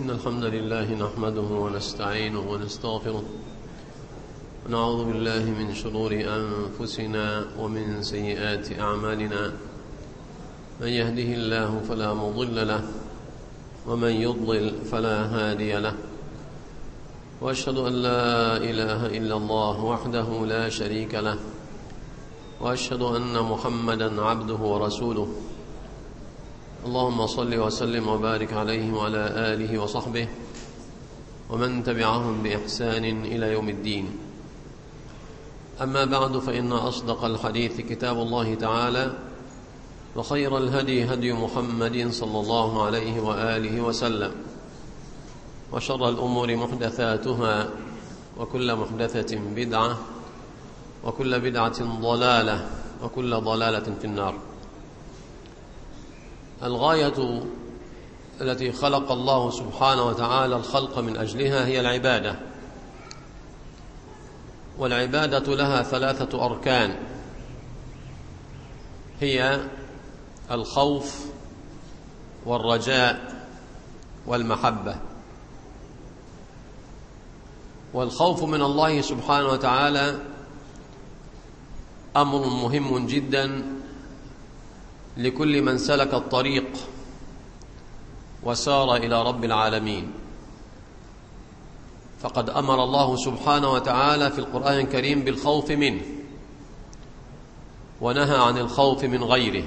إن الحمد لله نحمده ونستعينه ونستغفره ونعوذ بالله من شرور أنفسنا ومن سيئات أعمالنا. من يهده الله فلا مضل له ومن يضلل فلا هادي له، وأشهد أن لا إله إلا الله وحده لا شريك له، وأشهد أن محمدا عبده ورسوله. اللهم صل وسلم وبارك عليه وعلى آله وصحبه ومن تبعهم بإحسان إلى يوم الدين. أما بعد، فإن أصدق الحديث كتاب الله تعالى، وخير الهدي هدي محمد صلى الله عليه وآله وسلم، وشر الأمور محدثاتها، وكل محدثة بدعة، وكل بدعة ضلالة، وكل ضلالة في النار. الغاية التي خلق الله سبحانه وتعالى الخلق من أجلها هي العبادة، والعبادة لها 3 أركان، هي الخوف والرجاء والمحبة. والخوف من الله سبحانه وتعالى أمر مهم جدا لكل من سلك الطريق وسار إلى رب العالمين، فقد أمر الله سبحانه وتعالى في القرآن الكريم بالخوف منه، ونهى عن الخوف من غيره.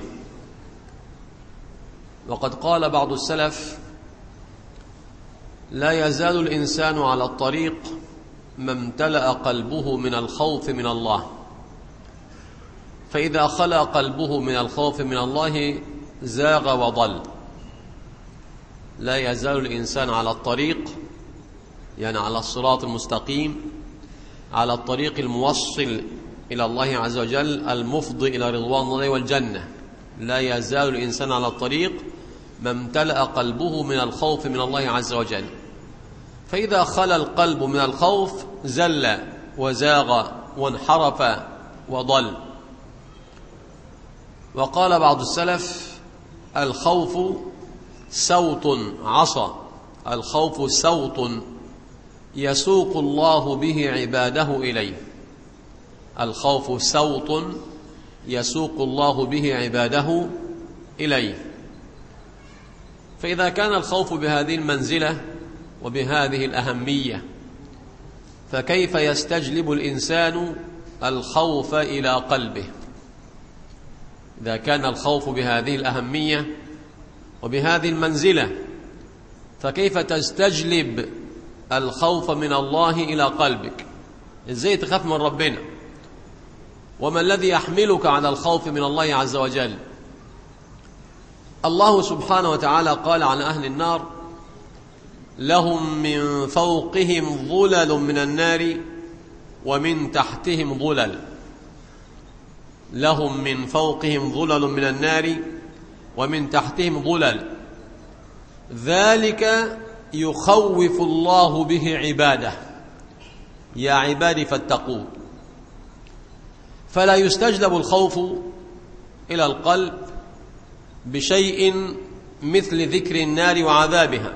وقد قال بعض السلف: لا يزال الإنسان على الطريق ما امتلأ قلبه من الخوف من الله، فإذا خلا قلبه من الخوف من الله زاغ وضل. لا يزال الإنسان على الطريق، يعني على الصراط المستقيم، على الطريق الموصل إلى الله عز وجل المفضي إلى رضوان الله والجنة. لا يزال الإنسان على الطريق ما امتلأ قلبه من الخوف من الله عز وجل، فإذا خلا القلب من الخوف زل وزاغ وانحرف وضل. وقال بعض السلف: الخوف سوط عصا، الخوف سوط يسوق الله به عباده إليه. الخوف سوط يسوق الله به عباده إليه. فإذا كان الخوف بهذه المنزلة وبهذه الأهمية، فكيف يستجلب الإنسان الخوف إلى قلبه؟ إذا كان الخوف بهذه الأهمية وبهذه المنزلة، فكيف تستجلب الخوف من الله إلى قلبك؟ إزاي تخاف من ربنا؟ وما الذي يحملك على الخوف من الله عز وجل؟ الله سبحانه وتعالى قال عن أهل النار: لهم من فوقهم ظلل من النار ومن تحتهم ظلل. لهم من فوقهم ظلل من النار ومن تحتهم ظلل، ذلك يخوف الله به عباده، يا عبادي فاتقون. فلا يستجلب الخوف إلى القلب بشيء مثل ذكر النار وعذابها،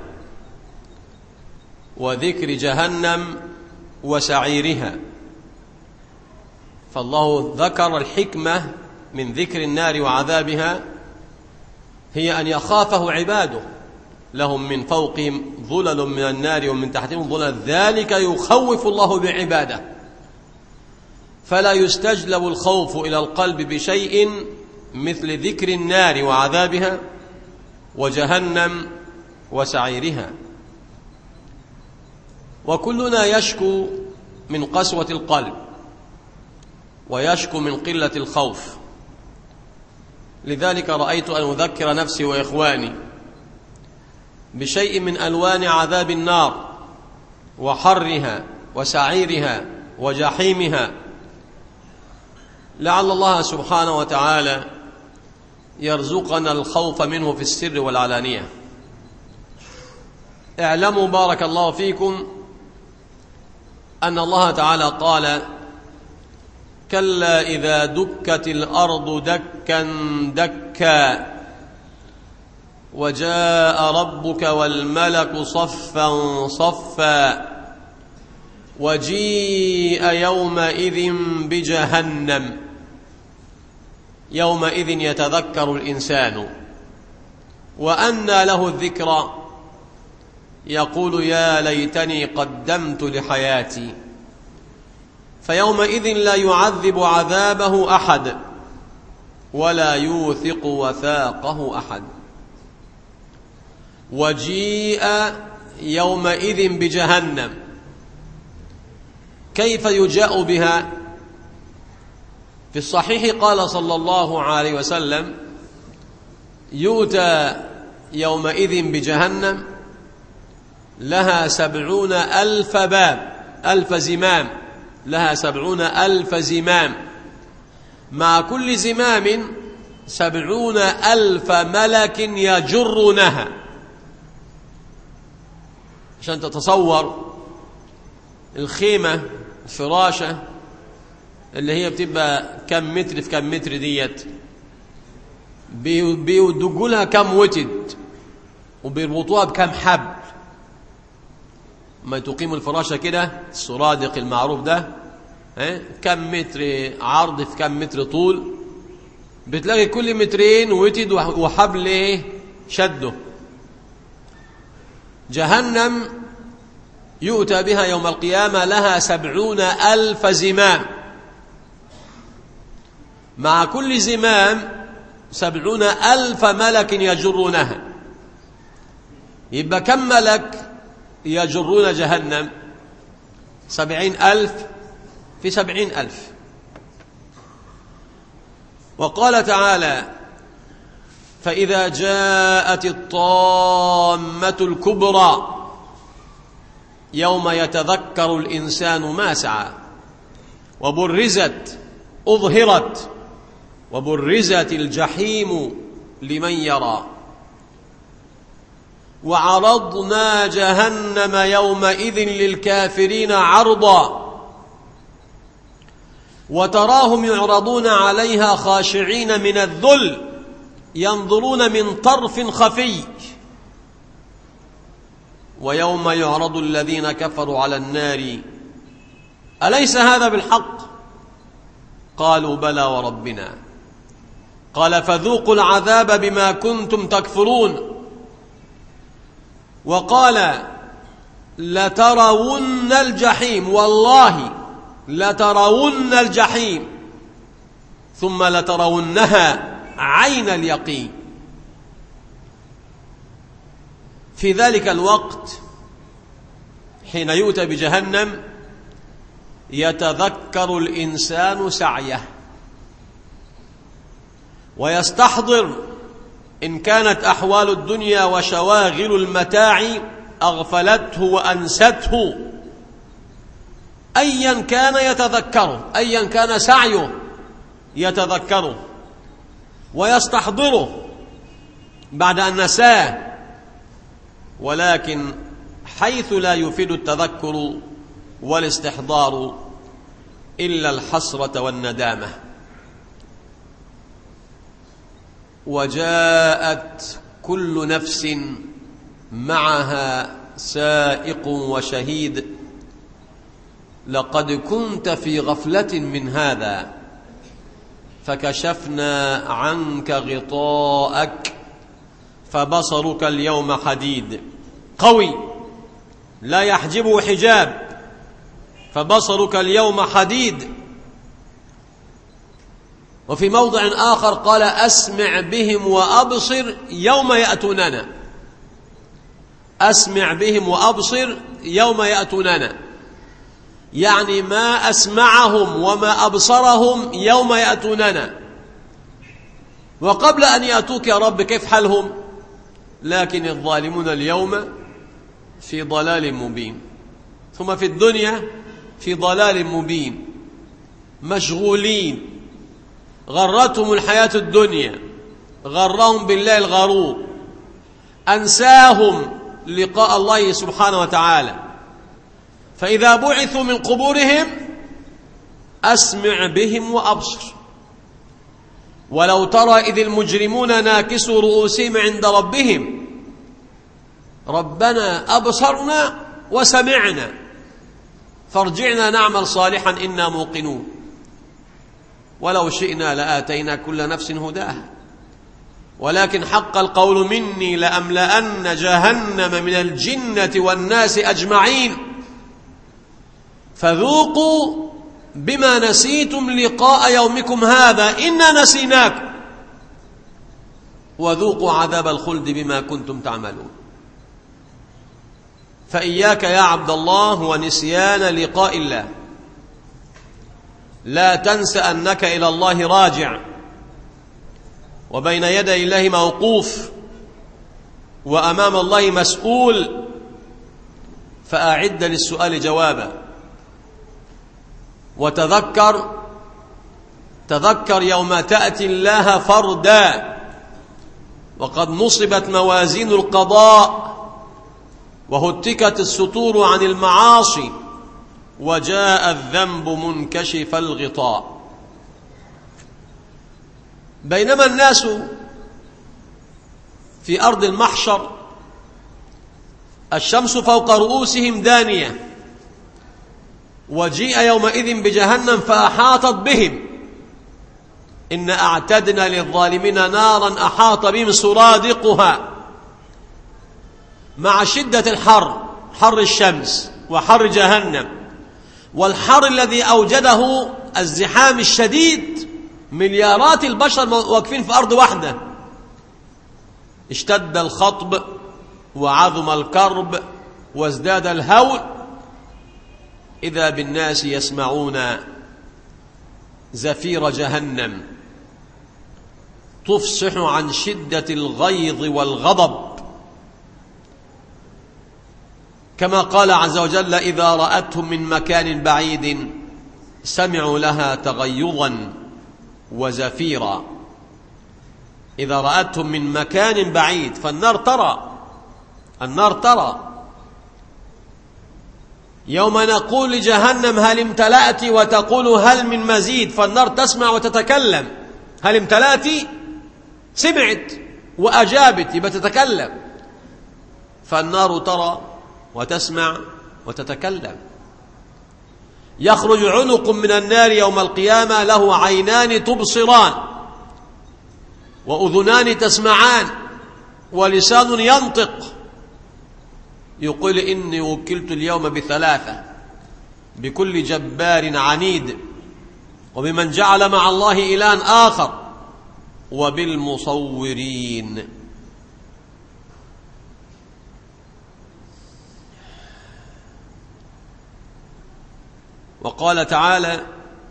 وذكر جهنم وسعيرها. فالله ذكر الحكمة من ذكر النار وعذابها هي أن يخافه عباده. لهم من فوقهم ظلل من النار ومن تحتهم ظلل، ذلك يخوف الله بعباده. فلا يستجلب الخوف إلى القلب بشيء مثل ذكر النار وعذابها وجهنم وسعيرها. وكلنا يشكو من قسوة القلب، ويشكو من قلة الخوف. لذلك رأيت أن أذكر نفسي وإخواني بشيء من ألوان عذاب النار وحرها وسعيرها وجحيمها، لعل الله سبحانه وتعالى يرزقنا الخوف منه في السر والعلانية. اعلموا بارك الله فيكم أن الله تعالى قال: كلا إذا دكت الأرض دكا دكا وجاء ربك والملك صفا صفا وجيء يومئذ بجهنم يومئذ يتذكر الإنسان وأنى له الذكرى يقول يا ليتني قدمت لحياتي فيومئذ لا يعذب عذابه أحد ولا يوثق وثاقه أحد. وجيء يومئذ بجهنم، كيف يجاء بها؟ في الصحيح قال صلى الله عليه وسلم يؤتى يومئذ بجهنم لها 70,000 باب، 1000 زمام، لها 70,000 زمام، مع كل زمام 70,000 ملك يجرونها. عشان تتصور الخيمة الفراشة اللي هي بتبقى كم متر في كم متر ديت، بيدقوا لها كم وتد وبيربطوها بكم حبل. ما تقيموا الفراشة كده السرادق المعروف ده كم متر عرض في كم متر طول، بتلاقي كل مترين وتد وحبل شده. جهنم يؤتى بها يوم القيامة لها 70,000 زمام، مع كل زمام 70,000 ملك يجرونها. يبقى كم ملك يجرون جهنم؟ 70,000 في 70,000. وقال تعالى فإذا جاءت الطامة الكبرى يوم يتذكر الإنسان ما سعى وبرزت أظهرت وبرزت الجحيم لمن يرى وعرضنا جهنم يومئذ للكافرين عرضا وتراهم يعرضون عليها خاشعين من الذل ينظرون من طرف خفي ويوم يعرض الذين كفروا على النار أليس هذا بالحق؟ قالوا بلى وربنا. قال فذوقوا العذاب بما كنتم تكفرون. وقال لترون الجحيم، والله لترون الجحيم ثم لترونها عين اليقين. في ذلك الوقت حين يؤتى بجهنم يتذكر الإنسان سعيه ويستحضر إن كانت أحوال الدنيا وشواغل المتاع أغفلته وأنسته، أيا كان يتذكره، أيا كان سعيه يتذكره ويستحضره بعد أن نساه. ولكن حيث لا يفيد التذكر والاستحضار إلا الحسرة والندامة. وجاءت كل نفس معها سائق وشهيد لقد كنت في غفلة من هذا فكشفنا عنك غطاءك فبصرك اليوم حديد، قوي لا يحجبه حجاب، فبصرك اليوم حديد. وفي موضع آخر قال أسمع بهم وأبصر يوم يأتوننا، أسمع بهم وأبصر يوم يأتوننا، يعني ما أسمعهم وما أبصرهم يوم يأتوننا. وقبل أن يأتوك يا رب كيف حالهم؟ لكن الظالمون اليوم في ضلال مبين، ثم في الدنيا في ضلال مبين، مشغولين، غرتهم الحياة الدنيا، غرهم بالله الغرور، أنساهم لقاء الله سبحانه وتعالى. فإذا بعثوا من قبورهم أسمع بهم وأبصر، ولو ترى إذ المجرمون ناكسوا رؤوسهم عند ربهم ربنا أبصرنا وسمعنا فارجعنا نعمل صالحا إنا موقنون ولو شئنا لآتينا كل نفس هداها ولكن حق القول مني لأملأن جهنم من الجنة والناس أجمعين فذوقوا بما نسيتم لقاء يومكم هذا إنا نسيناكم وذوقوا عذاب الخلد بما كنتم تعملون. فإياك يا عبد الله ونسيان لقاء الله، لا تنس أنك إلى الله راجع وبين يدي الله موقوف وأمام الله مسؤول، فأعد للسؤال جوابا. تذكر يوم تأتي الله فردا وقد نصبت موازين القضاء وهتكت الستور عن المعاصي وجاء الذنب منكشف الغطاء. بينما الناس في أرض المحشر الشمس فوق رؤوسهم دانية وجيء يومئذ بجهنم فأحاطت بهم إن أعتدنا للظالمين نارا أحاط بهم سرادقها. مع شدة الحر، حر الشمس وحر جهنم والحر الذي أوجده الزحام الشديد، مليارات البشر واقفين في أرض واحدة، اشتد الخطب وعظم الكرب وازداد الهول، إذا بالناس يسمعون زفير جهنم تفصح عن شدة الغيظ والغضب، كما قال عز وجل إذا رأتهم من مكان بعيد سمعوا لها تغيظا وزفيرا. إذا رأتهم من مكان بعيد، فالنار ترى يوم نقول لجهنم هل امتلأت وتقول هل من مزيد، فالنار تسمع وتتكلم. هل امتلأت؟ سمعت وأجابت، يبقى تتكلم. فالنار ترى وتسمع وتتكلم. يخرج عنق من النار يوم القيامة له عينان تبصران وأذنان تسمعان ولسان ينطق، يقول إني وكلت اليوم بثلاثة: بكل جبار عنيد، وبمن جعل مع الله إلها آخر، وبالمصورين. وقال تعالى: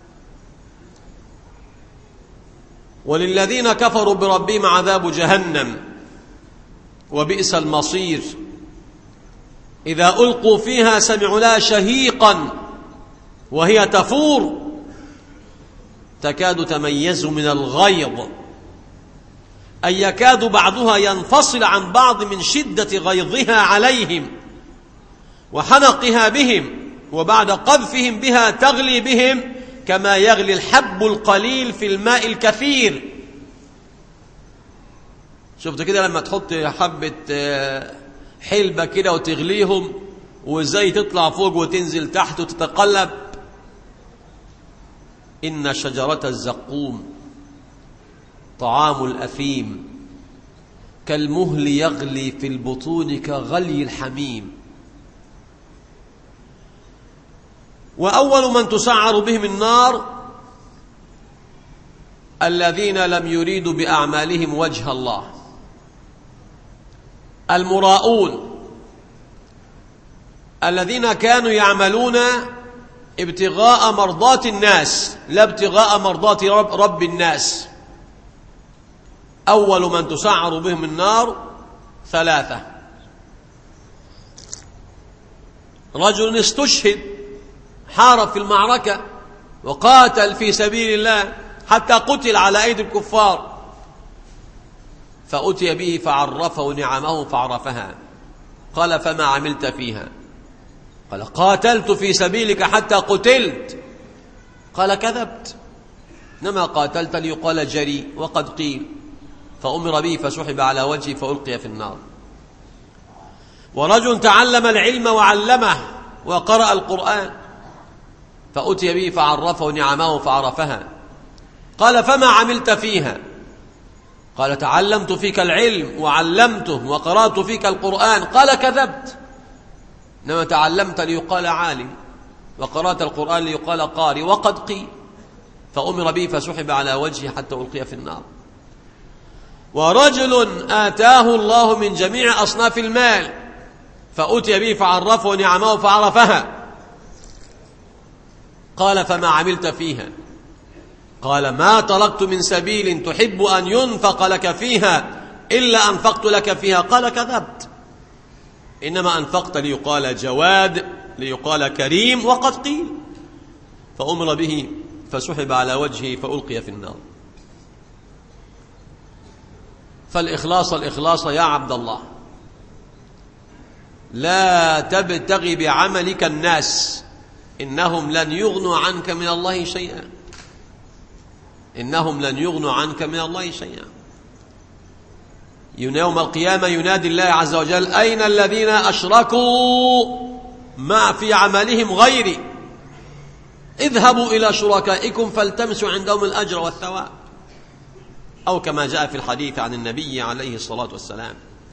وللذين كفروا بربهم عذاب جهنم وبئس المصير إذا ألقوا فيها سمعوا لها شهيقا وهي تفور تكاد تميز من الغيظ، أي يكاد بعضها ينفصل عن بعض من شدة غيظها عليهم وحنقها بهم، وبعد قذفهم بها تغلي بهم كما يغلي الحب القليل في الماء الكثير. شفت كده لما تحط حبة حلبة كده وتغليهم وازاي تطلع فوق وتنزل تحت وتتقلب. إن شجرة الزقوم طعام الأثيم كالمهل يغلي في البطون كغلي الحميم. وأول من تسعر بهم النار الذين لم يريدوا بأعمالهم وجه الله، المراؤون الذين كانوا يعملون ابتغاء مرضات الناس لا ابتغاء مرضات رب الناس. أول من تسعر بهم النار ثلاثة: رجل استشهد، حارب في المعركة وقاتل في سبيل الله حتى قتل على أيدي الكفار، فأتي به فعرفه نعمه فعرفها، قال: فما عملت فيها؟ قال: قاتلت في سبيلك حتى قتلت. قال: كذبت، إنما قاتلت ليقال جري وقد قيل، فأمر به فسحب على وجهه فألقي في النار. ورجل تعلم العلم وعلمه وقرأ القرآن فأتي به فعرفه نعمه فعرفها، قال فما عملت فيها؟ قال تعلمت فيك العلم وعلمته وقرأت فيك القرآن. قال كذبت، إنما تعلمت ليقال عالم وقرأت القرآن ليقال قارئ وقد قيل، فأمر به فسحب على وجهه حتى ألقي في النار. ورجل آتاه الله من جميع أصناف المال فأتي به فعرفه نعمه فعرفها، قال فما عملت فيها؟ قال ما تركت من سبيل تحب أن ينفق لك فيها إلا أنفقت لك فيها. قال كذبت، إنما أنفقت ليقال جواد ليقال كريم وقد قيل، فأمر به فسحب على وجهه فألقي في النار. فالإخلاص يا عبد الله، لا تبتغي بعملك الناس، إنهم لن يغنوا عنك من الله شيئا، إنهم لن يغنوا عنك من الله شيئا. يوم القيامة ينادي الله عز وجل أين الذين أشركوا ما في عملهم غيري اذهبوا إلى شركائكم فالتمسوا عندهم الأجر والثواب، أو كما جاء في الحديث عن النبي عليه الصلاة والسلام.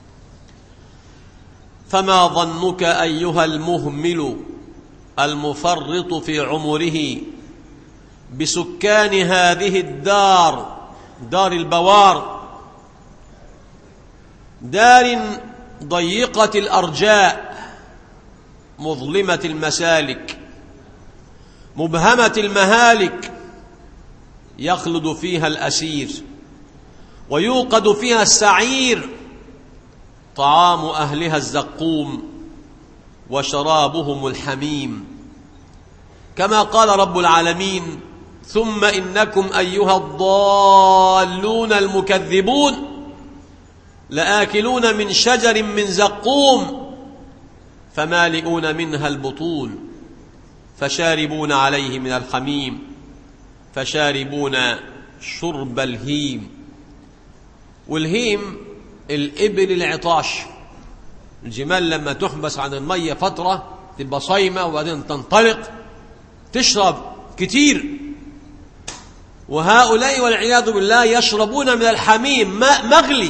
فما ظنك أيها المهمل المفرط في عمره بسكان هذه الدار، دار البوار، دار ضيقة الأرجاء مظلمة المسالك مبهمة المهالك، يخلد فيها الأسير ويوقد فيها السعير، طعام أهلها الزقوم وشرابهم الحميم، كما قال رب العالمين ثم إنكم أيها الضالون المكذبون لآكلون من شجر من زقوم فمالئون منها البطون فشاربون عليه من الحميم فشاربون شرب الهيم. والهيم الإبل العطاش، الجمال لما تحبس عن المية فترة تبقى صايمة وبعدين تنطلق تشرب كتير، وهؤلاء والعياذ بالله يشربون من الحميم، ماء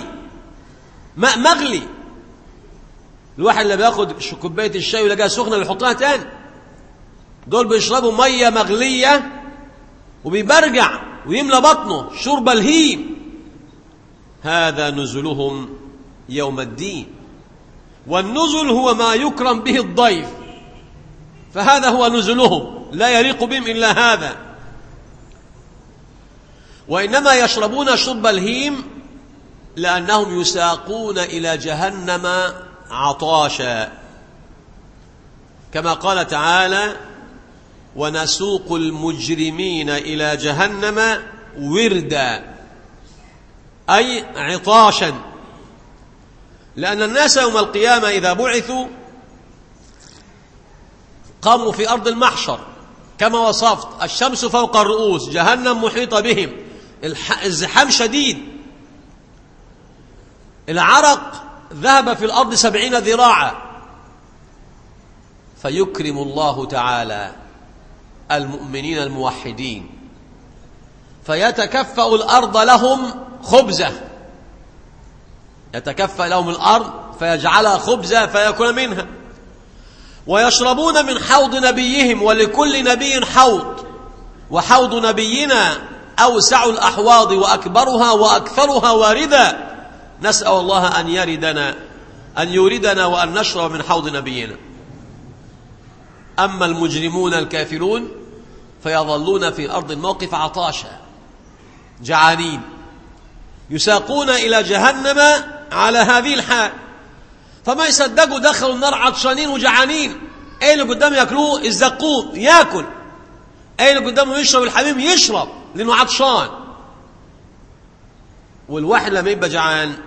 مغلي. الواحد اللي بياخد كوباية الشاي ويلاقيها سخنة بيحطها تاني، دول بيشربوا مية مغلية وبيبرجع ويملى بطنه شرب الهيم. هذا نزلهم يوم الدين، والنزل هو ما يكرم به الضيف، فهذا هو نزلهم، لا يليق بهم إلا هذا. وإنما يشربون شرب الهيم لأنهم يساقون إلى جهنم عطاشا، كما قال تعالى ونسوق المجرمين إلى جهنم وردا، أي عطاشا. لأن الناس يوم القيامة إذا بعثوا قاموا في أرض المحشر كما وصفت، الشمس فوق الرؤوس، جهنم محيطة بهم، الزحام شديد، العرق ذهب في الأرض 70 ذراعا، فيكرم الله تعالى المؤمنين الموحدين فيتكفأ الأرض لهم خبزة، يتكفأ لهم الأرض فيجعلها خبزة فيأكل منها، ويشربون من حوض نبيهم، ولكل نبي حوض، وحوض نبينا أوسع الأحواض وأكبرها وأكثرها واردا، نسأل الله أن يوردنا وأن نشرب من حوض نبينا. أما المجرمون الكافرون فيظلون في أرض الموقف عطاشا جعانين، يساقون إلى جهنم على هذه الحال، فما يصدقوا دخلوا النار عطشانين وجعانين. ايه اللي قدامه ياكلوه؟ الزقوم ياكل، ايه اللي قدامه يشرب الحميم يشرب لانه عطشان. والواحد لما يبقى جعان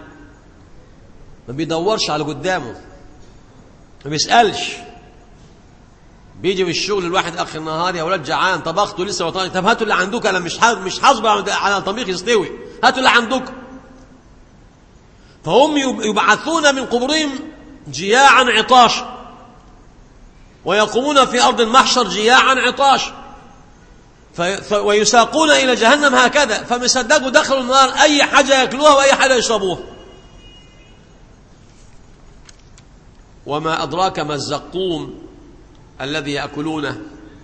ما بيدورش على قدامه، ما بيسألش، بيجي من الشغل الواحد اخر النهار، يا ولاد جعان، طبخته لسه وطاني، طب هاتوا اللي عندك، انا مش هصبر على الطبيخ يستوي، هاتوا اللي عندك. فهم يبعثون من قبورهم جياعا عطاشا، ويقومون في أرض المحشر جياعا عطاشا، ويساقون إلى جهنم هكذا. فمصدقوا دخلوا النار أي حاجة يأكلوها وأي حاجة يشربوها. وما أدراك ما الزقوم الذي يأكلونه؟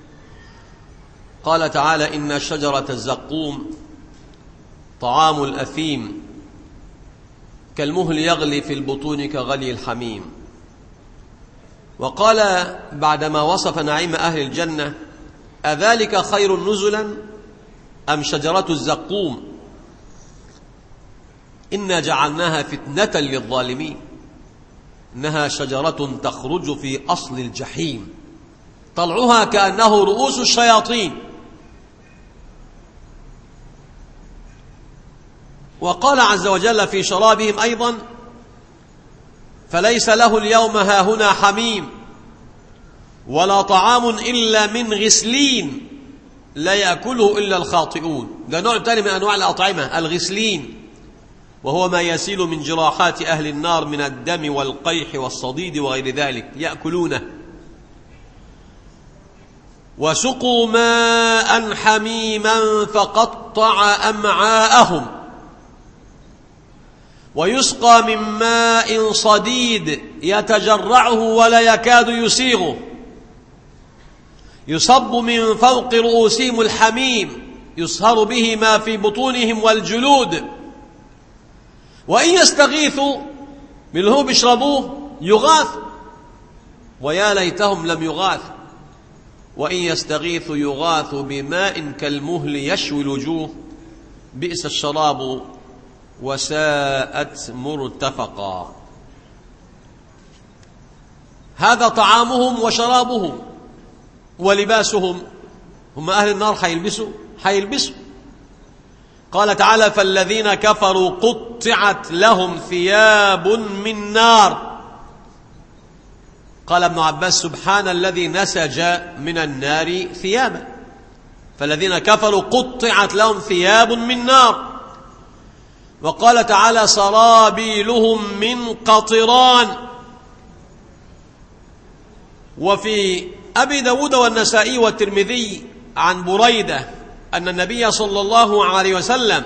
قال تعالى: إن شجرة الزقوم طعام الأثيم كالمهل يغلي في البطون كغلي الحميم. وقال بعدما وصف نعيم أهل الجنة: أذلك خير نزلا أم شجرة الزقوم إنا جعلناها فتنة للظالمين إنها شجرة تخرج في أصل الجحيم طلعها كأنه رؤوس الشياطين. وقال عز وجل في شرابهم أيضا: فليس له اليوم هاهنا حميم ولا طعام إلا من غسلين لا يأكله إلا الخاطئون. ده نوع ثاني من أنواع الأطعمة، الغسلين، وهو ما يسيل من جراحات أهل النار من الدم والقيح والصديد وغير ذلك، يأكلونه. وسقوا ماء حميما فقطع أمعاءهم ويسقى من ماء صديد يتجرعه ولا يكاد يسيغه يصب من فوق رؤوسهم الحميم يصهر به ما في بطونهم والجلود. وإن يستغيثوا من هو بيشربوه يغاث، ويا ليتهم لم يغاث. وإن يستغيثوا يغاث بماء كالمهل يشوي الوجوه بئس الشراب وساءت مرتفقا. هذا طعامهم وشرابهم ولباسهم. هم أهل النار حيلبسوا. قال تعالى: فالذين كفروا قطعت لهم ثياب من نار. قال ابن عباس: سبحان الذي نسج من النار ثيابا. فالذين كفروا قطعت لهم ثياب من نار. وقال تعالى: سرابيلهم من قطران. وفي أبي داود والنسائي والترمذي عن بريدة أن النبي صلى الله عليه وسلم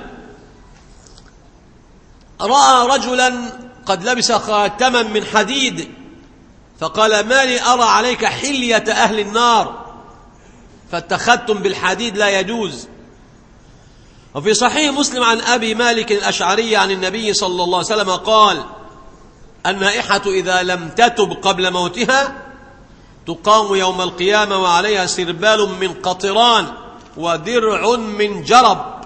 رأى رجلا قد لبس خاتما من حديد فقال: ما لي أرى عليك حلية أهل النار، فالتختم بالحديد لا يجوز. وفي صحيح مسلم عن أبي مالك الأشعري عن النبي صلى الله عليه وسلم قال: النائحة إذا لم تتب قبل موتها تقام يوم القيامة وعليها سربال من قطران ودرع من جرب.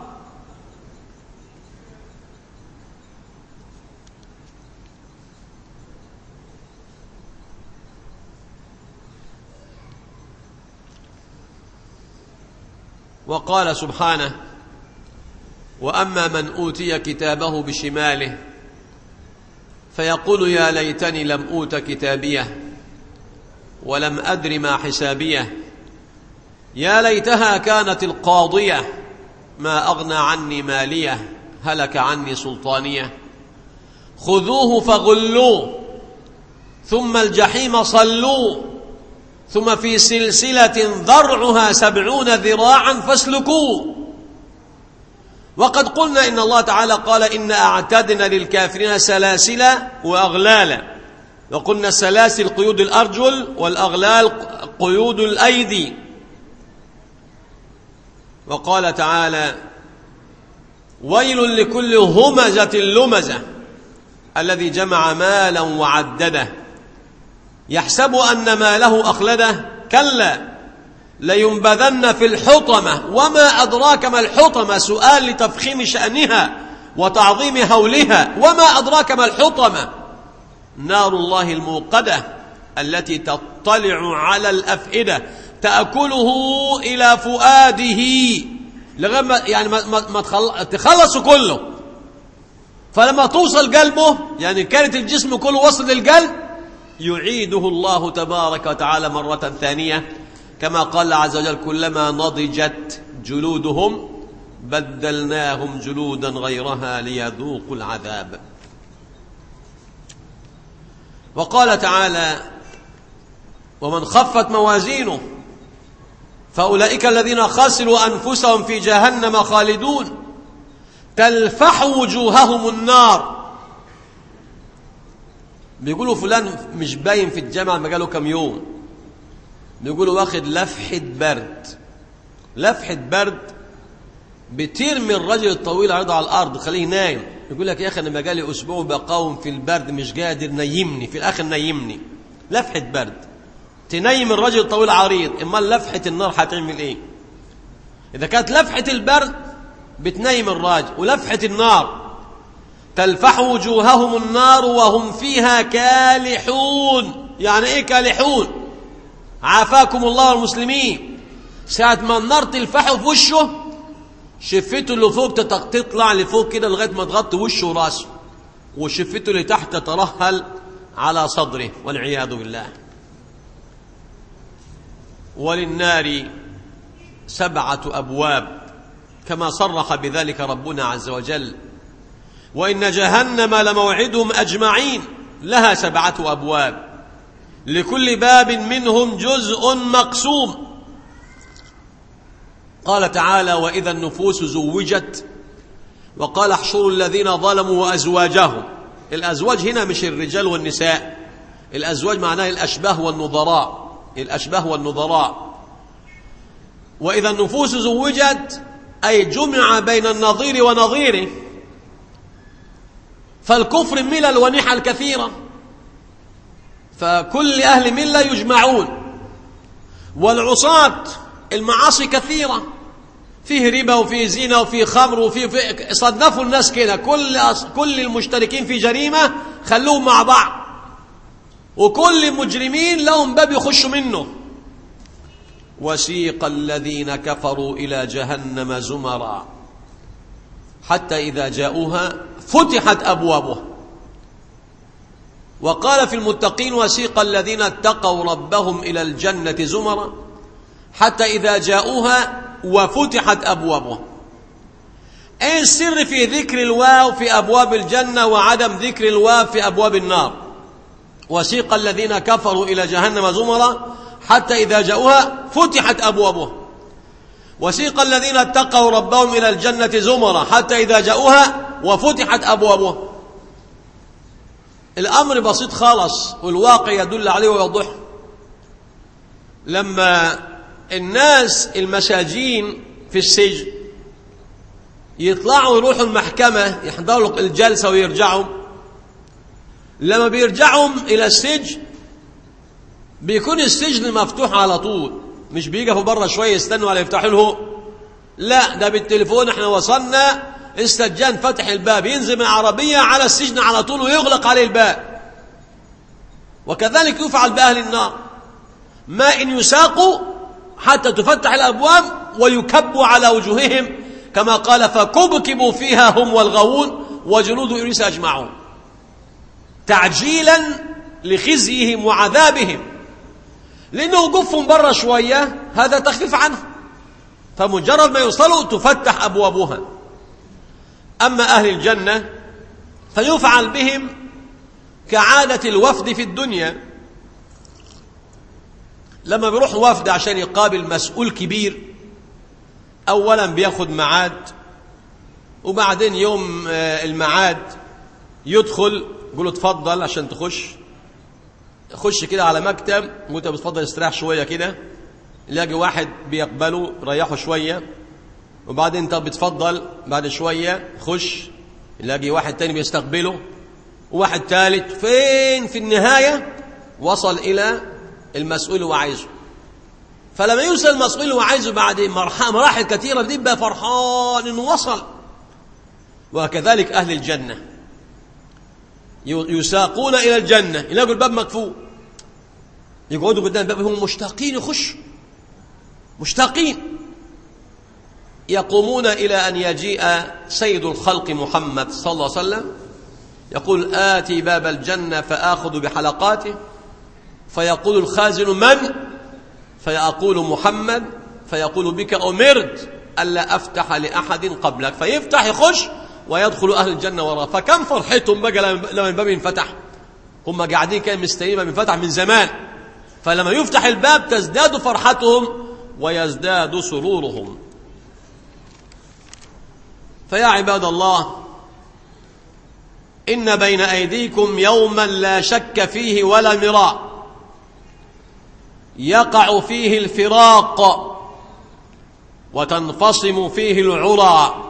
وقال سبحانه: وأما من أوتي كتابه بشماله فيقول يا ليتني لم أوت كتابيه ولم أدر ما حسابيه يا ليتها كانت القاضية ما أغنى عني ماليه هلك عني سلطانيه خذوه فغلوه ثم الجحيم صلوه ثم في سلسلة ذرعها 70 ذراعا فاسلكوه. وقد قلنا إن الله تعالى قال: إن أعتدنا للكافرين سلاسل وأغلالا. وقلنا السلاسل قيود الأرجل والأغلال قيود الأيدي. وقال تعالى: ويل لكل همزة لمزة الذي جمع مالا وعدده يحسب أن ماله أخلده كلا لينبذن في الحطمة وما أدراك ما الحطمة. سؤال لتفخيم شأنها وتعظيم هولها. وما أدراك ما الحطمة؟ نار الله الموقدة التي تطلع على الأفئدة تأكله إلى فؤاده لغاية يعني ما تخلص كله. فلما توصل قلبه يعني كانت الجسم كله وصل للقلب يعيده الله تبارك وتعالى مرة ثانية كما قال عز وجل كلما نضجت جلودهم بدلناهم جلودا غيرها ليذوقوا العذاب. وقال تعالى ومن خفت موازينه فأولئك الذين خسروا أنفسهم في جهنم خالدون تلفح وجوههم النار. بيقولوا فلان مش باين في الجامعة ما جاله كم يوم، بيقولوا واخد لفحة برد. لفحة برد بترمي الرجل الطويل عرضه على الأرض خليه نايم. يقول لك يا أخي أنا ما جالي أسبوع بقاوم في البرد مش قادر، نيمني في الآخر نيمني. لفحة برد تنيم الرجل الطويل عريض، إما لفحة النار هتعمل إيه؟ إذا كانت لفحة البرد بتنيم الراجل، ولفحة النار تلفح وجوههم النار وهم فيها كالحون. يعني إيه كالحون؟ عافاكم الله والمسلمين. ساعة ما النار تلفحه في وشه شفته اللي فوق تطلع لفوق كده لغاية ما تغطي وشه وراسه، وشفته اللي تحت تترهل على صدره والعياذ بالله. وللنار 7 أبواب كما صرح بذلك ربنا عز وجل وإن جهنم لموعدهم أجمعين لها 7 أبواب لكل باب منهم جزء مقسوم. قال تعالى وإذا النفوس زوجت وقال احشروا الذين ظلموا وأزواجهم. الأزواج هنا مش الرجال والنساء، الأزواج معناه الأشباه والنظراء. الأشباه والنظراء. وإذا النفوس زوجت أي جمع بين النظير ونظيره، فالكفر ملل ونحل كثيرة، فكل أهل ملة يجمعون. والعصاة المعاصي كثيرة، فيه ربا وفيه زنا وفيه خمر وفيه صنفوا الناس كده، كل المشتركين في جريمة خلوهم مع بعض، وكل المجرمين لهم باب يخشوا منه. وسيق الذين كفروا إلى جهنم زمرا حتى إذا جاءوها فتحت أبوابها. وقال في المتقين وسيق الذين اتقوا ربهم إلى الجنة زمرا حتى إذا جاءوها وفتحت أبوابها. أي السر في ذكر الواو في أبواب الجنة وعدم ذكر الواو في أبواب النار. وسيق الذين كفروا إلى جهنم زمرا حتى إذا جاءوها فتحت أبوابها. وسيق الذين اتقوا ربهم إلى الجنة زمرا حتى إذا جاءوها وفتحت أبوابها. الأمر بسيط خالص والواقع يدل عليه ويوضح. لما الناس المساجين في السجن يطلعوا يروحوا المحكمة يحضروا الجلسة ويرجعوا، لما بيرجعوا إلى السجن بيكون السجن مفتوح على طول، مش بيقفوا برا شوية يستنوا على يفتحوا له، لا ده بالتليفون احنا وصلنا السجان فتح الباب، ينزل من عربية على السجن على طول ويغلق عليه الباب. وكذلك يفعل بأهل النار، ما إن يساقوا حتى تفتح الأبواب ويكبوا على وجوههم كما قال فكبكبوا فيها هم والغاوون وجنود إبليس أجمعون، تعجيلا لخزيهم وعذابهم، لأنه وقوفهم برا شوية هذا تخفيف عنه، فمجرد ما يوصلوا تفتح أبوابها. أما أهل الجنة فيفعل بهم كعادة الوفد في الدنيا، لما بيروح وفد عشان يقابل مسؤول كبير أولا بياخد ميعاد، وبعدين يوم الميعاد يدخل يقول له اتفضل عشان خش كده على مكتب وانت بتفضل استراح شوية كده، يلاقي واحد بيقبله ريحه شوية، وبعدين انت بتفضل بعد شوية خش يلاقي واحد تاني بيستقبله وواحد ثالث، فين في النهاية وصل إلى المسؤول وعايزه. فلما يوصل المسؤول وعايزه بعد مراحل كثيرة بيبقى فرحان انه وصل. وكذلك أهل الجنة يساقون إلى الجنة يلاقوا الباب مقفول، يقعدوا قدام الباب هم مشتاقين يخشوا، مشتاقين، يقومون إلى أن يجيء سيد الخلق محمد صلى الله عليه وسلم يقول آتي باب الجنة فآخذ بحلقاته، فيقول الخازن من؟ فيقول محمد فيقول بك أمرت ألا أفتح لأحد قبلك، فيفتح يخش ويدخل أهل الجنة وراء. فكم فرحتهم بقى لما الباب ينفتح، هم قاعدين كان مستنيين الباب ينفتح من زمان، فلما يفتح الباب تزداد فرحتهم ويزداد سرورهم. فيا عباد الله، إن بين أيديكم يوما لا شك فيه ولا مراء، يقع فيه الفراق وتنفصم فيه العرى،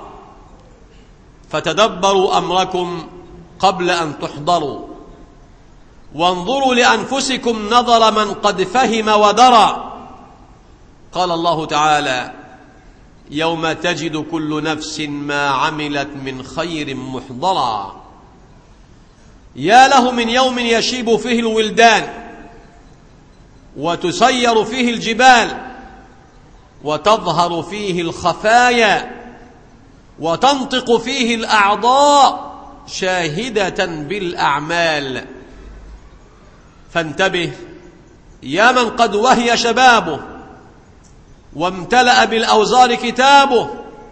فتدبروا أمركم قبل أن تحضروا، وانظروا لأنفسكم نظر من قد فهم ودرى. قال الله تعالى: يوم تجد كل نفس ما عملت من خير محضرا. يا له من يوم يشيب فيه الولدان وتسير فيه الجبال وتظهر فيه الخفايا وتنطق فيه الأعضاء شاهدة بالأعمال. فانتبه يا من قد وهي شبابه وامتلأ بالأوزار كتابه.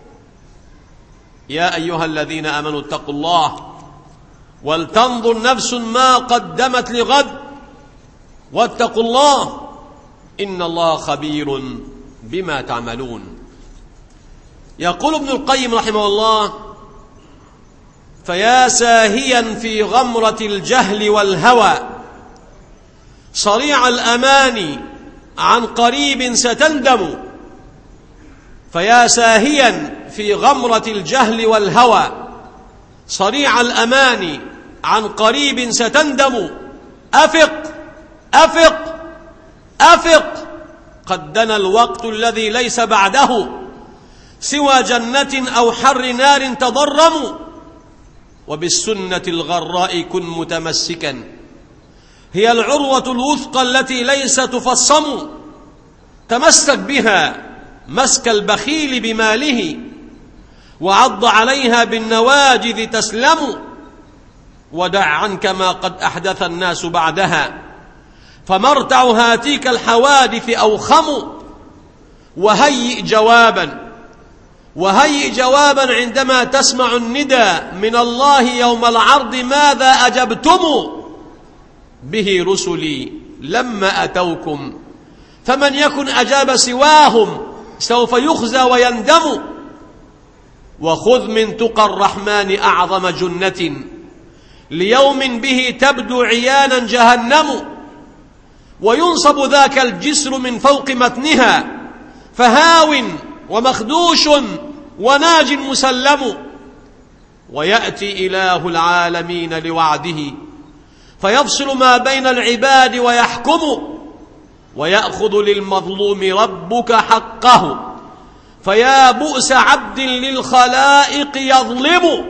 يا أيها الذين آمنوا اتقوا الله ولتنظر نفس ما قدمت لغد واتقوا الله إن الله خبير بما تعملون. يقول ابن القيم رحمه الله: فيا ساهيا في غمرة الجهل والهوى صريع الأمان عن قريب ستندم. فيا ساهيا في غمرة الجهل والهوى صريع الأمان عن قريب ستندم. أفق أفق أفق، قد دنا الوقت الذي ليس بعده سوى جنة أو حر نار تضرم. وبالسنة الغراء كن متمسكا، هي العروة الوثقى التي ليس تفصم. تمسك بها مسك البخيل بماله وعض عليها بالنواجذ تسلم. ودع عنك ما قد أحدث الناس بعدها فمرتع هاتيك الحوادث أوخم. وهيئ جوابا عندما تسمع الندى من الله يوم العرض: ماذا أجبتم به رسلي لما أتوكم. فمن يكن أجاب سواهم سوف يخزى ويندم. وخذ من تقى الرحمن أعظم جنة ليوم به تبدو عيانا جهنم. وينصب ذاك الجسر من فوق متنها فهاو ومخدوش وناج مسلم. ويأتي إله العالمين لوعده فيفصل ما بين العباد ويحكم. ويأخذ للمظلوم ربك حقه فيا بؤس عبد للخلائق يظلم.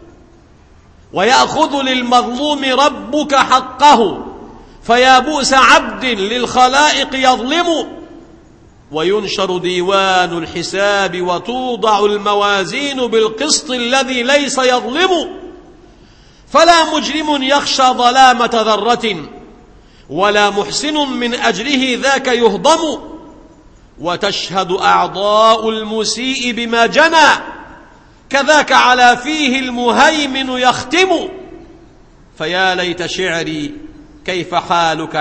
ويأخذ للمظلوم ربك حقه فيا بؤس عبد للخلائق يظلم. وينشر ديوان الحساب وتوضع الموازين بالقسط الذي ليس يظلم. فلا مجرم يخشى ظلامة ذرة ولا محسن من أجله ذاك يهضم. وتشهد أعضاء المسيء بما جنى كذاك على فيه المهيمن يختم. فيا ليت شعري كيف حالك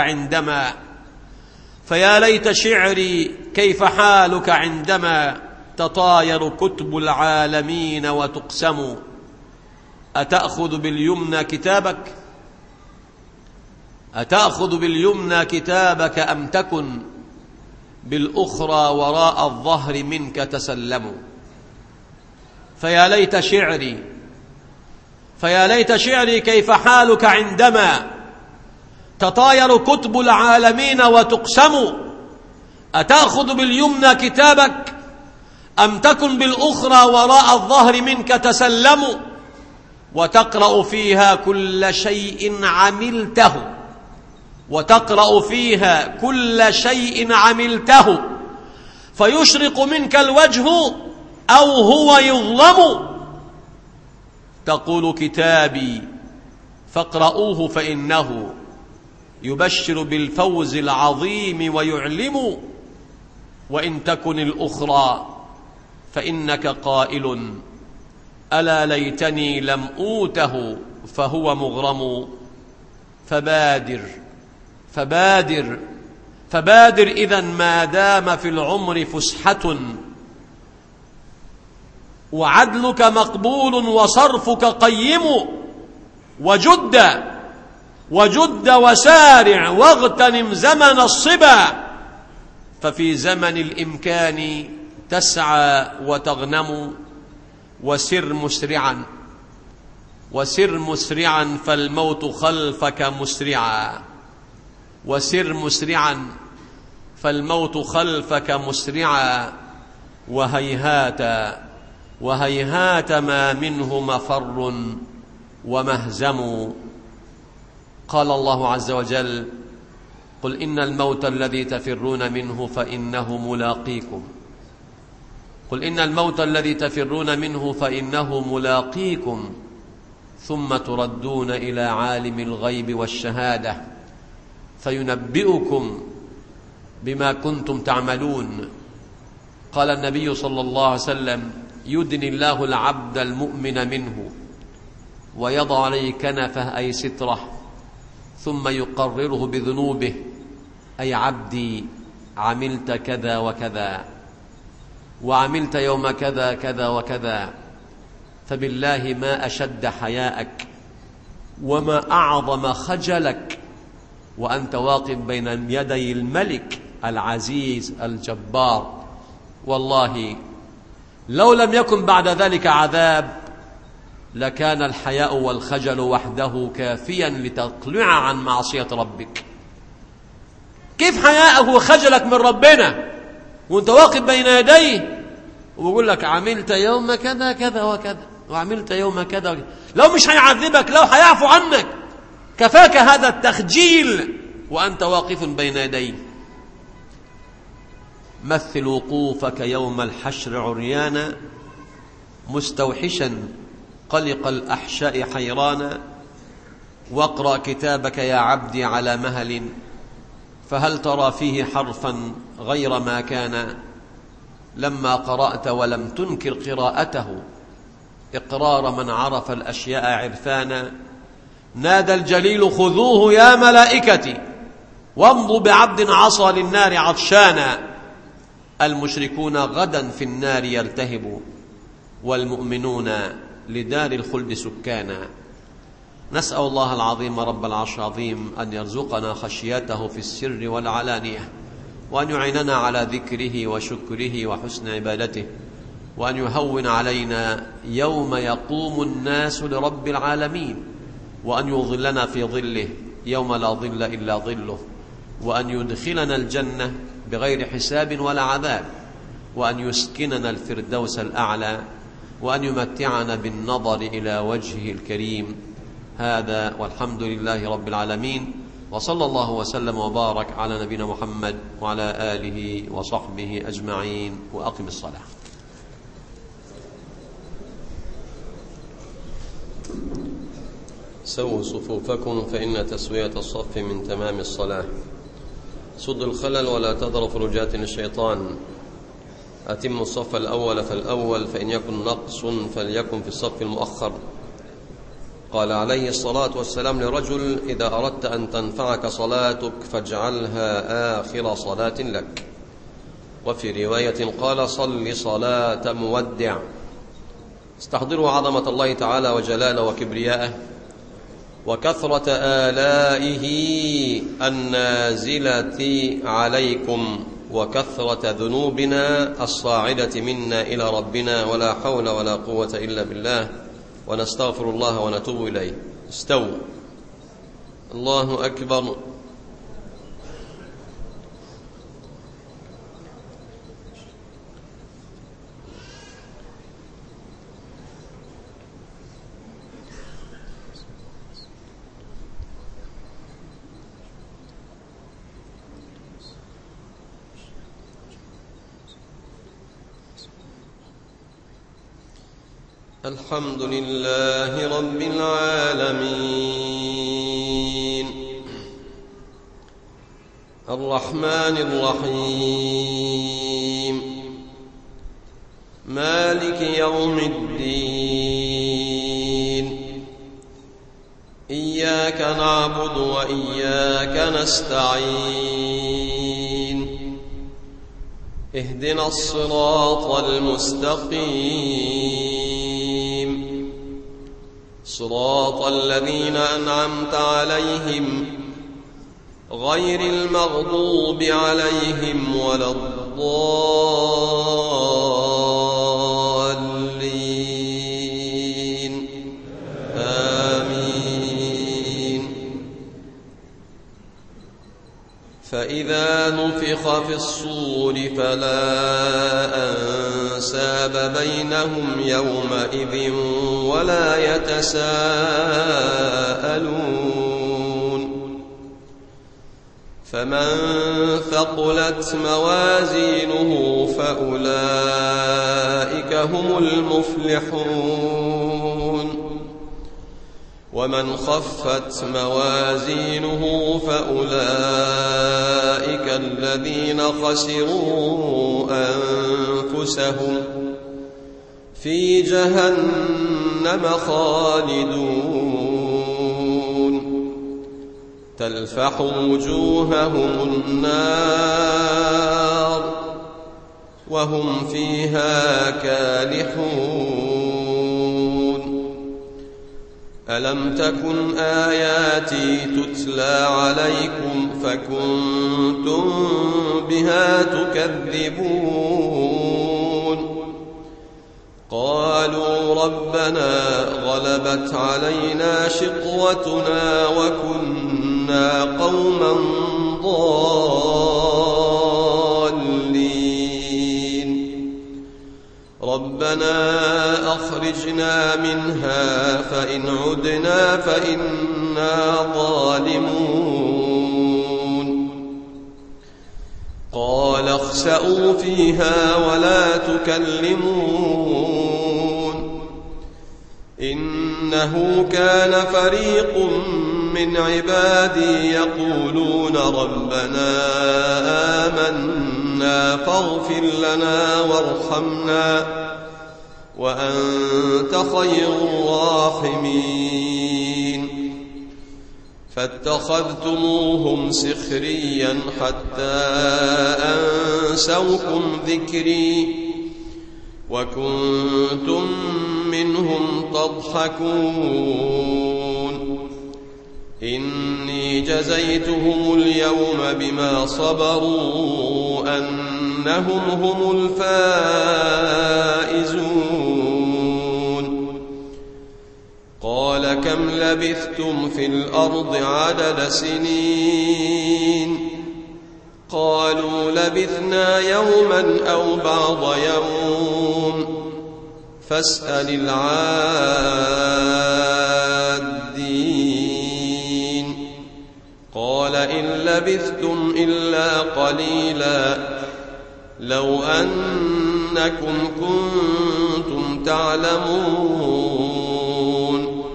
عندما تطاير كتب العالمين وتقسم. أتأخذ باليمنى كتابك أم تكن بالأخرى وراء الظهر منك تسلم. فيا ليت شعري كيف حالك عندما تطاير كتب العالمين وتقسم. أتأخذ باليمنى كتابك أم تكن بالأخرى وراء الظهر منك تسلم. وتقرأ فيها كل شيء عملته فيشرق منك الوجه أو هو يظلم. تقول كتابي فاقرؤوه فإنه يبشر بالفوز العظيم ويعلم. وإن تكن الأخرى فإنك قائل ألا ليتني لم أوته فهو مغرم. فبادر إذا ما دام في العمر فسحة، وعدلك مقبول وصرفك قيم. وجد وسارع واغتنم زمن الصبا، ففي زمن الإمكان تسعى وتغنم. وسر مسرعا فالموت خلفك مسرعا. فالموت خلفك مسرعا. وهيهات ما منه مفر ومهزم. قال الله عز وجل: قل إن الموت الذي تفرون منه فإنه ملاقيكم ثم تردون إلى عالم الغيب والشهادة فينبئكم بما كنتم تعملون. قال النبي صلى الله عليه وسلم: يدني الله العبد المؤمن منه ويضع عليه كنفه أي ستره، ثم يقرره بذنوبه: أي عبدي عملت كذا وكذا، وعملت يوم كذا كذا وكذا، فبالله ما أشد حياءك وما أعظم خجلك وأنت واقف بين يدي الملك العزيز الجبار. والله لو لم يكن بعد ذلك عذاب لكان الحياء والخجل وحده كافيا لتقلع عن معصية ربك. كيف حياءك وخجلك من ربنا وانت واقف بين يديه ويقول لك عملت يوم كذا كذا وكذا وعملت يوم كذا وكذا؟ لو مش هيعذبك، لو هيعفو عنك، كفاك هذا التخجيل وأنت واقف بين يديه. مثل وقوفك يوم الحشر عريانا مستوحشا قلق الأحشاء حيرانا، واقرأ كتابك يا عبدي على مهل، فهل ترى فيه حرفا غير ما كان؟ لما قرأت ولم تنكر قراءته إقرار من عرف الأشياء عرفانا، نادى الجليل: خذوه يا ملائكتي وامضوا بعبد عصى للنار عطشانا. المشركون غدا في النار يلتهبوا، والمؤمنون لدار الخلد سكانا. نسأل الله العظيم رب العرش العظيم أن يرزقنا خشيته في السر والعلانية، وأن يعيننا على ذكره وشكره وحسن عبادته، وأن يهون علينا يوم يقوم الناس لرب العالمين، وأن يظلنا في ظله يوم لا ظل إلا ظله، وأن يدخلنا الجنة بغير حساب ولا عذاب، وأن يسكننا الفردوس الأعلى، وأن يمتعنا بالنظر إلى وجهه الكريم. هذا والحمد لله رب العالمين، وصلى الله وسلم وبارك على نبينا محمد وعلى آله وصحبه أجمعين. وأقم الصلاة. سووا صفوفكم فإن تسوية الصف من تمام الصلاة. صد الخلل ولا تذر فرجات الشيطان. أتم الصف الأول فالأول، فإن يكن نقص فليكن في الصف المؤخر. قال عليه الصلاة والسلام لرجل: إذا أردت أن تنفعك صلاتك فاجعلها آخر صلاة لك. وفي رواية قال: صل صلاة مودع. استحضروا عظمة الله تعالى وجلاله وكبرياءه وكثرة آلائه النازلة عليكم، وكثرة ذنوبنا الصاعدة منا إلى ربنا، ولا حول ولا قوة إلا بالله، ونستغفر الله ونتوب إليه. استووا. الله أكبر. الحمد لله رب العالمين، الرحمن الرحيم، مالك يوم الدين إياك نعبد وإياك نستعين اهدنا الصراط المستقيم صراط الذين أنعمت عليهم غير المغضوب عليهم ولا الضالين آمين. فإذا نفخ في الصور فلا أنساب بينهم يومئذ ولا يتساءلون فمن ثقلت موازينه فأولئك هم المفلحون ومن خفت موازينه فأولئك الذين خسروا أنفسهم في جهنم خالدون تلفح وجوههم النار وهم فيها كالحون. ألم تكن آياتي تتلى عليكم فكنتم بها تكذبون قالوا ربنا غلبت علينا شقوتنا وكنا قوما ضالين ربنا أخرجنا منها فإن عدنا فإنا ظالمون قال اخسئوا فيها ولا تكلمون إنه كان فريق من عبادي يقولون ربنا آمنا فاغفر لنا وارحمنا وأنت خير الراحمين فاتخذتموهم سخريا حتى أنسوكم ذكري وكنتم منهم تضحكون إني جزيتهم اليوم بما صبروا أنهم هم الفائزون قال كم لبثتم في الأرض عدد سنين قالوا لبثنا يوما أو بعض يوم فاسأل العادين قال إن لبثتم إلا قليلا لو أنكم كنتم تعلمون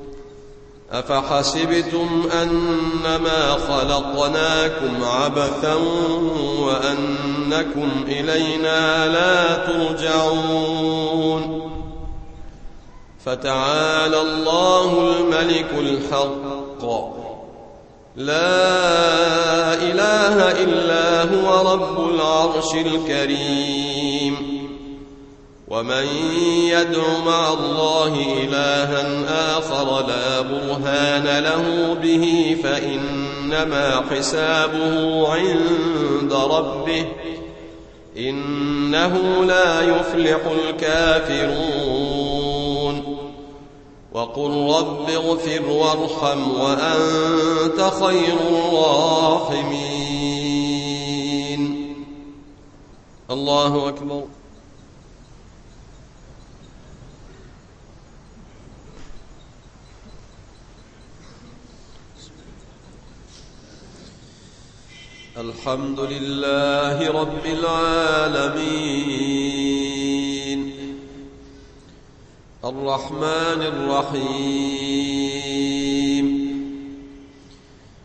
أفحسبتم أنما خلقناكم عبثا وأنكم إلينا لا ترجعون فتعالى الله الملك الحق لا إله إلا هو رب العرش الكريم ومن يدع مع الله إلها آخر لا برهان له به فإنما حسابه عند ربه إنه لا يفلح الكافرون وقل رب اغفر وارحم وأنت خير الراحمين. الله أكبر. الحمد لله رب العالمين الرحمن الرحيم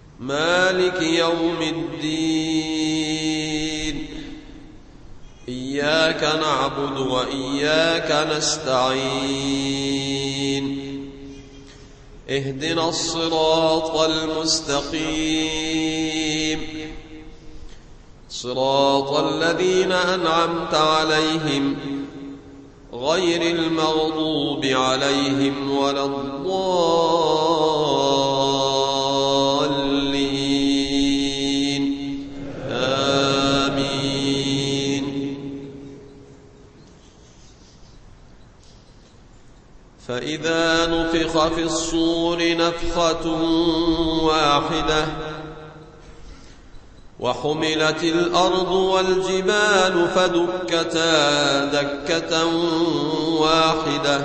مالك يوم الدين إياك نعبد وإياك نستعين اهدنا الصراط المستقيم صراط الذين أنعمت عليهم غير المغضوب عليهم ولا الضالين آمين. فإذا نفخ في الصور نفخة واحدة وحملت الأرض والجبال فدكتا دكة واحدة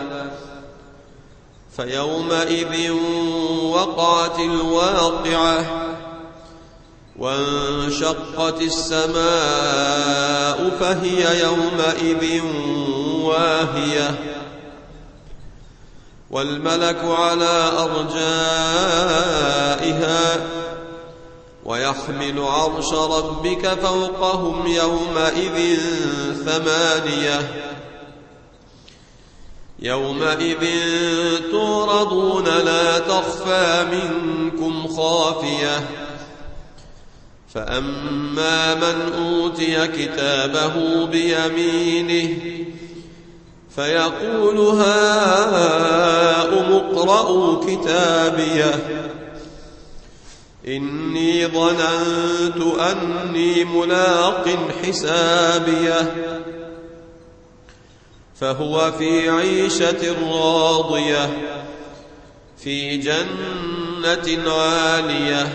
فيومئذ وقعت الواقعة وانشقت السماء فهي يومئذ واهية والملك على أرجائها ويحمل عرش ربك فوقهم يومئذ ثمانية يومئذ تعرضون لا تخفى منكم خافية فأما من أوتي كتابه بيمينه فيقول هاؤم اقرءوا كتابيه إني ظننت أني ملاق حسابيه فهو في عيشة راضية في جنة عالية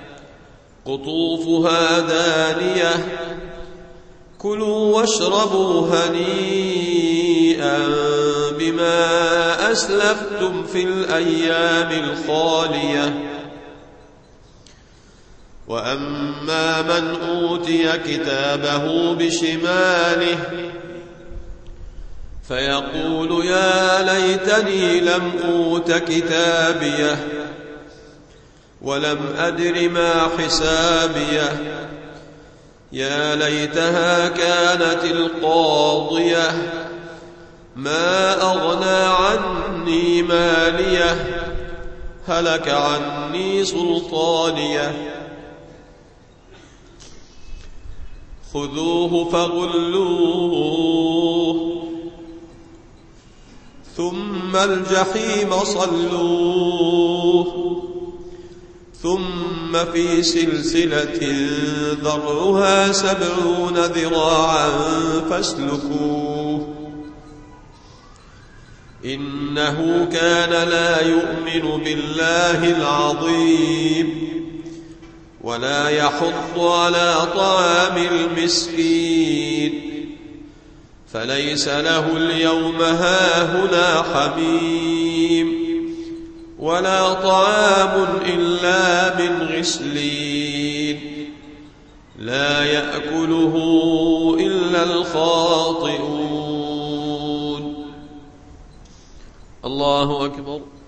قطوفها دانية كلوا واشربوا هنيئا بما أسلفتم في الأيام الخالية وأما من أوتي كتابه بشماله فيقول يا ليتني لم أوت كتابيه ولم أدر ما حسابيه يا ليتها كانت القاضية ما أغنى عني ماليه هلك عني سلطانيه خذوه فغلوه ثم الجحيم صلوه ثم في سلسلة ذرعها 70 ذراعا فاسلكوه إنه كان لا يؤمن بالله العظيم ولا يحض على طعام المسكين فليس له اليوم هاهنا حميم ولا طعام إلا من غسلين لا يأكله إلا الخاطئون. الله أكبر.